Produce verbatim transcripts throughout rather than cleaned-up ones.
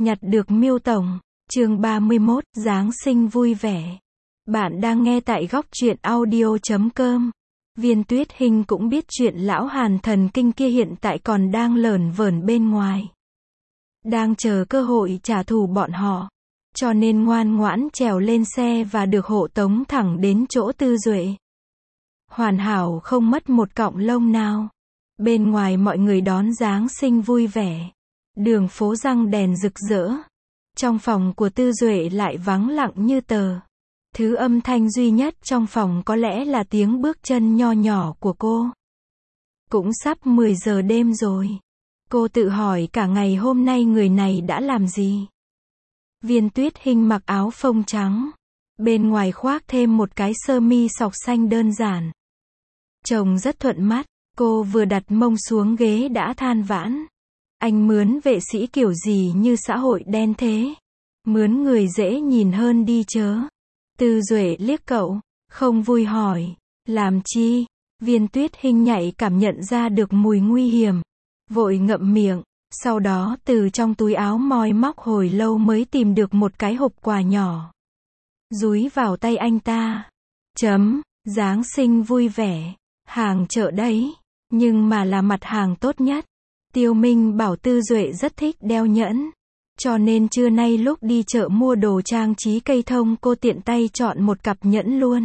Nhặt được Miêu Tổng. Chương ba mươi mốt, Giáng sinh vui vẻ. Bạn đang nghe tại góc truyện audio chấm com. Viên Tuyết Hinh cũng biết chuyện lão Hàn thần kinh kia hiện tại còn đang lởn vởn bên ngoài. Đang chờ cơ hội trả thù bọn họ. Cho nên ngoan ngoãn trèo lên xe và được hộ tống thẳng đến chỗ Tư Duệ. Hoàn hảo không mất một cọng lông nào. Bên ngoài mọi người đón Giáng sinh vui vẻ. Đường phố răng đèn rực rỡ. Trong phòng của Tư Duệ lại vắng lặng như tờ. Thứ âm thanh duy nhất trong phòng có lẽ là tiếng bước chân nho nhỏ của cô. Cũng sắp mười giờ đêm rồi. Cô tự hỏi cả ngày hôm nay người này đã làm gì. Viên Tuyết Hinh mặc áo phông trắng. Bên ngoài khoác thêm một cái sơ mi sọc xanh đơn giản. Trông rất thuận mắt. Cô vừa đặt mông xuống ghế đã than vãn. Anh mướn vệ sĩ kiểu gì như xã hội đen thế. Mướn người dễ nhìn hơn đi chớ. Tư Duệ liếc cậu, không vui hỏi. Làm chi? Viên Tuyết Hinh nhạy cảm nhận ra được mùi nguy hiểm. Vội ngậm miệng. Sau đó từ trong túi áo moi móc hồi lâu mới tìm được một cái hộp quà nhỏ. Dúi vào tay anh ta. Chấm, Giáng sinh vui vẻ. Hàng chợ đấy. Nhưng mà là mặt hàng tốt nhất. Tiêu Minh bảo Tư Duệ rất thích đeo nhẫn. Cho nên trưa nay lúc đi chợ mua đồ trang trí cây thông cô tiện tay chọn một cặp nhẫn luôn.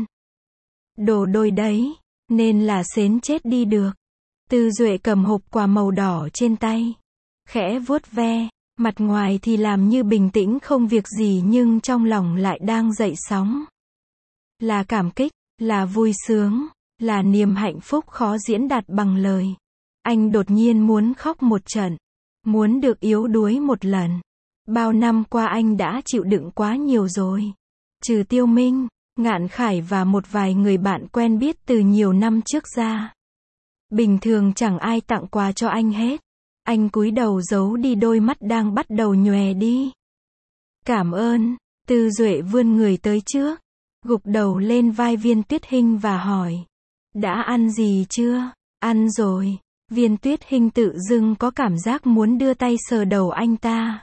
Đồ đôi đấy. Nên là xến chết đi được. Tư Duệ cầm hộp quà màu đỏ trên tay. Khẽ vuốt ve. Mặt ngoài thì làm như bình tĩnh không việc gì nhưng trong lòng lại đang dậy sóng. Là cảm kích. Là vui sướng. Là niềm hạnh phúc khó diễn đạt bằng lời. Anh đột nhiên muốn khóc một trận. Muốn được yếu đuối một lần. Bao năm qua anh đã chịu đựng quá nhiều rồi. Trừ Tiêu Minh, Ngạn Khải và một vài người bạn quen biết từ nhiều năm trước ra. Bình thường chẳng ai tặng quà cho anh hết. Anh cúi đầu giấu đi đôi mắt đang bắt đầu nhòe đi. Cảm ơn. Tư Duệ vươn người tới trước. Gục đầu lên vai Viên Tuyết Hinh và hỏi. Đã ăn gì chưa? Ăn rồi. Viên Tuyết Hinh tự dưng có cảm giác muốn đưa tay sờ đầu anh ta.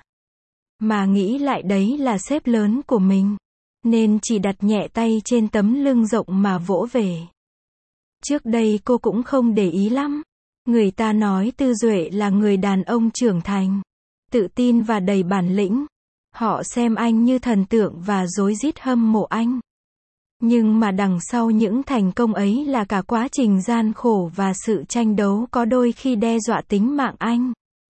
Mà nghĩ lại đấy là sếp lớn của mình. Nên chỉ đặt nhẹ tay trên tấm lưng rộng mà vỗ về. Trước đây cô cũng không để ý lắm. Người ta nói Tư Duệ là người đàn ông trưởng thành. Tự tin và đầy bản lĩnh. Họ xem anh như thần tượng và rối rít hâm mộ anh. Nhưng mà đằng sau những thành công ấy là cả quá trình gian khổ và sự tranh đấu có đôi khi đe dọa tính mạng anh.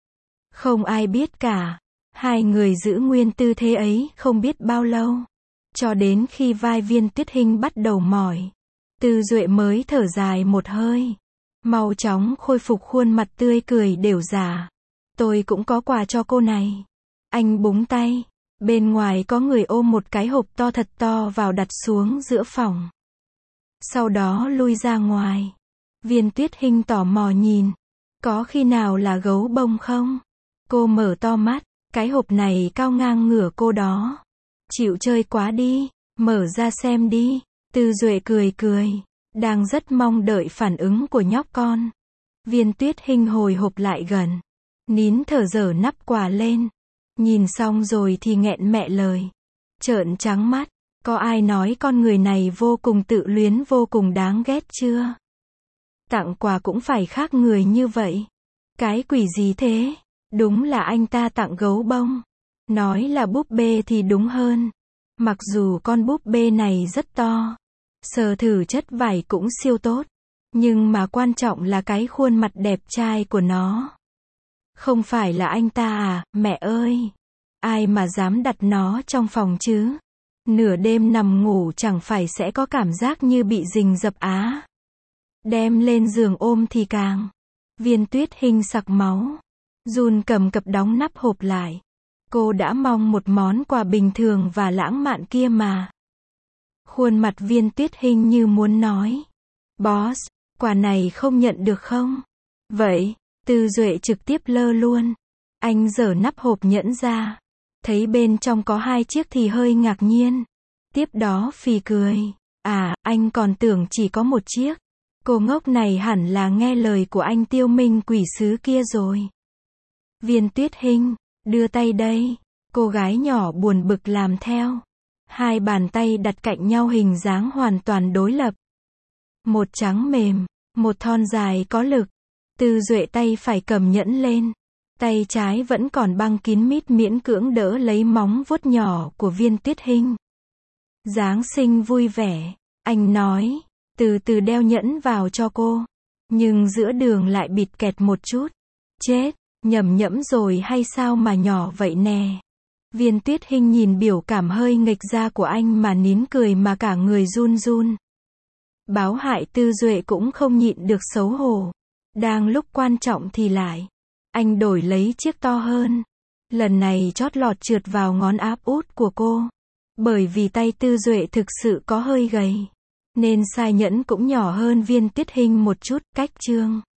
Không ai biết cả. Hai người giữ nguyên tư thế ấy không biết bao lâu. Cho đến khi vai Viên Tuyết Hinh bắt đầu mỏi. Tư Duệ mới thở dài một hơi. Mau chóng khôi phục khuôn mặt tươi cười đều già. Tôi cũng có quà cho cô này. Anh búng tay. Bên ngoài có người ôm một cái hộp to thật to vào đặt xuống giữa phòng. Sau đó lui ra ngoài. Viên Tuyết Hinh tò mò nhìn. Có khi nào là gấu bông không? Cô mở to mắt. Cái hộp này cao ngang ngửa cô đó. Chịu chơi quá đi. Mở ra xem đi. Tư Duệ cười cười. Đang rất mong đợi phản ứng của nhóc con. Viên Tuyết Hinh hồi hộp lại gần. Nín thở dở nắp quà lên. Nhìn xong rồi thì nghẹn mẹ lời. Trợn trắng mắt. Có ai nói con người này vô cùng tự luyến vô cùng đáng ghét chưa? Tặng quà cũng phải khác người như vậy. Cái quỷ gì thế? Đúng là anh ta tặng gấu bông. Nói là búp bê thì đúng hơn. Mặc dù con búp bê này rất to. Sờ thử chất vải cũng siêu tốt. Nhưng mà quan trọng là cái khuôn mặt đẹp trai của nó. Không phải là anh ta à, mẹ ơi. Ai mà dám đặt nó trong phòng chứ? Nửa đêm nằm ngủ chẳng phải sẽ có cảm giác như bị rình rập á. Đem lên giường ôm thì càng. Viên Tuyết Hinh sặc máu. Run cầm cập đóng nắp hộp lại. Cô đã mong một món quà bình thường và lãng mạn kia mà. Khuôn mặt Viên Tuyết Hinh như muốn nói. Boss, quà này không nhận được không? Vậy, Tư Duệ trực tiếp lơ luôn. Anh giở nắp hộp nhẫn ra. Thấy bên trong có hai chiếc thì hơi ngạc nhiên. Tiếp đó phì cười. À, anh còn tưởng chỉ có một chiếc. Cô ngốc này hẳn là nghe lời của anh Tiêu Minh quỷ sứ kia rồi. Viên Tuyết Hinh, đưa tay đây. Cô gái nhỏ buồn bực làm theo. Hai bàn tay đặt cạnh nhau hình dáng hoàn toàn đối lập. Một trắng mềm, một thon dài có lực. Tư Duệ tay phải cầm nhẫn lên. Tay trái vẫn còn băng kín mít miễn cưỡng đỡ lấy móng vuốt nhỏ của Viên Tuyết Hinh. Giáng sinh vui vẻ, anh nói, từ từ đeo nhẫn vào cho cô. Nhưng giữa đường lại bịt kẹt một chút. Chết, nhầm nhẫm rồi hay sao mà nhỏ vậy nè. Viên Tuyết Hinh nhìn biểu cảm hơi nghịch ra của anh mà nín cười mà cả người run run. Báo hại Tư Duệ cũng không nhịn được xấu hổ. Đang lúc quan trọng thì lại, anh đổi lấy chiếc to hơn. Lần này chót lọt trượt vào ngón áp út của cô. Bởi vì tay Tư Duệ thực sự có hơi gầy, nên size nhẫn cũng nhỏ hơn Viên Tuyết Hinh một chút, cách chương.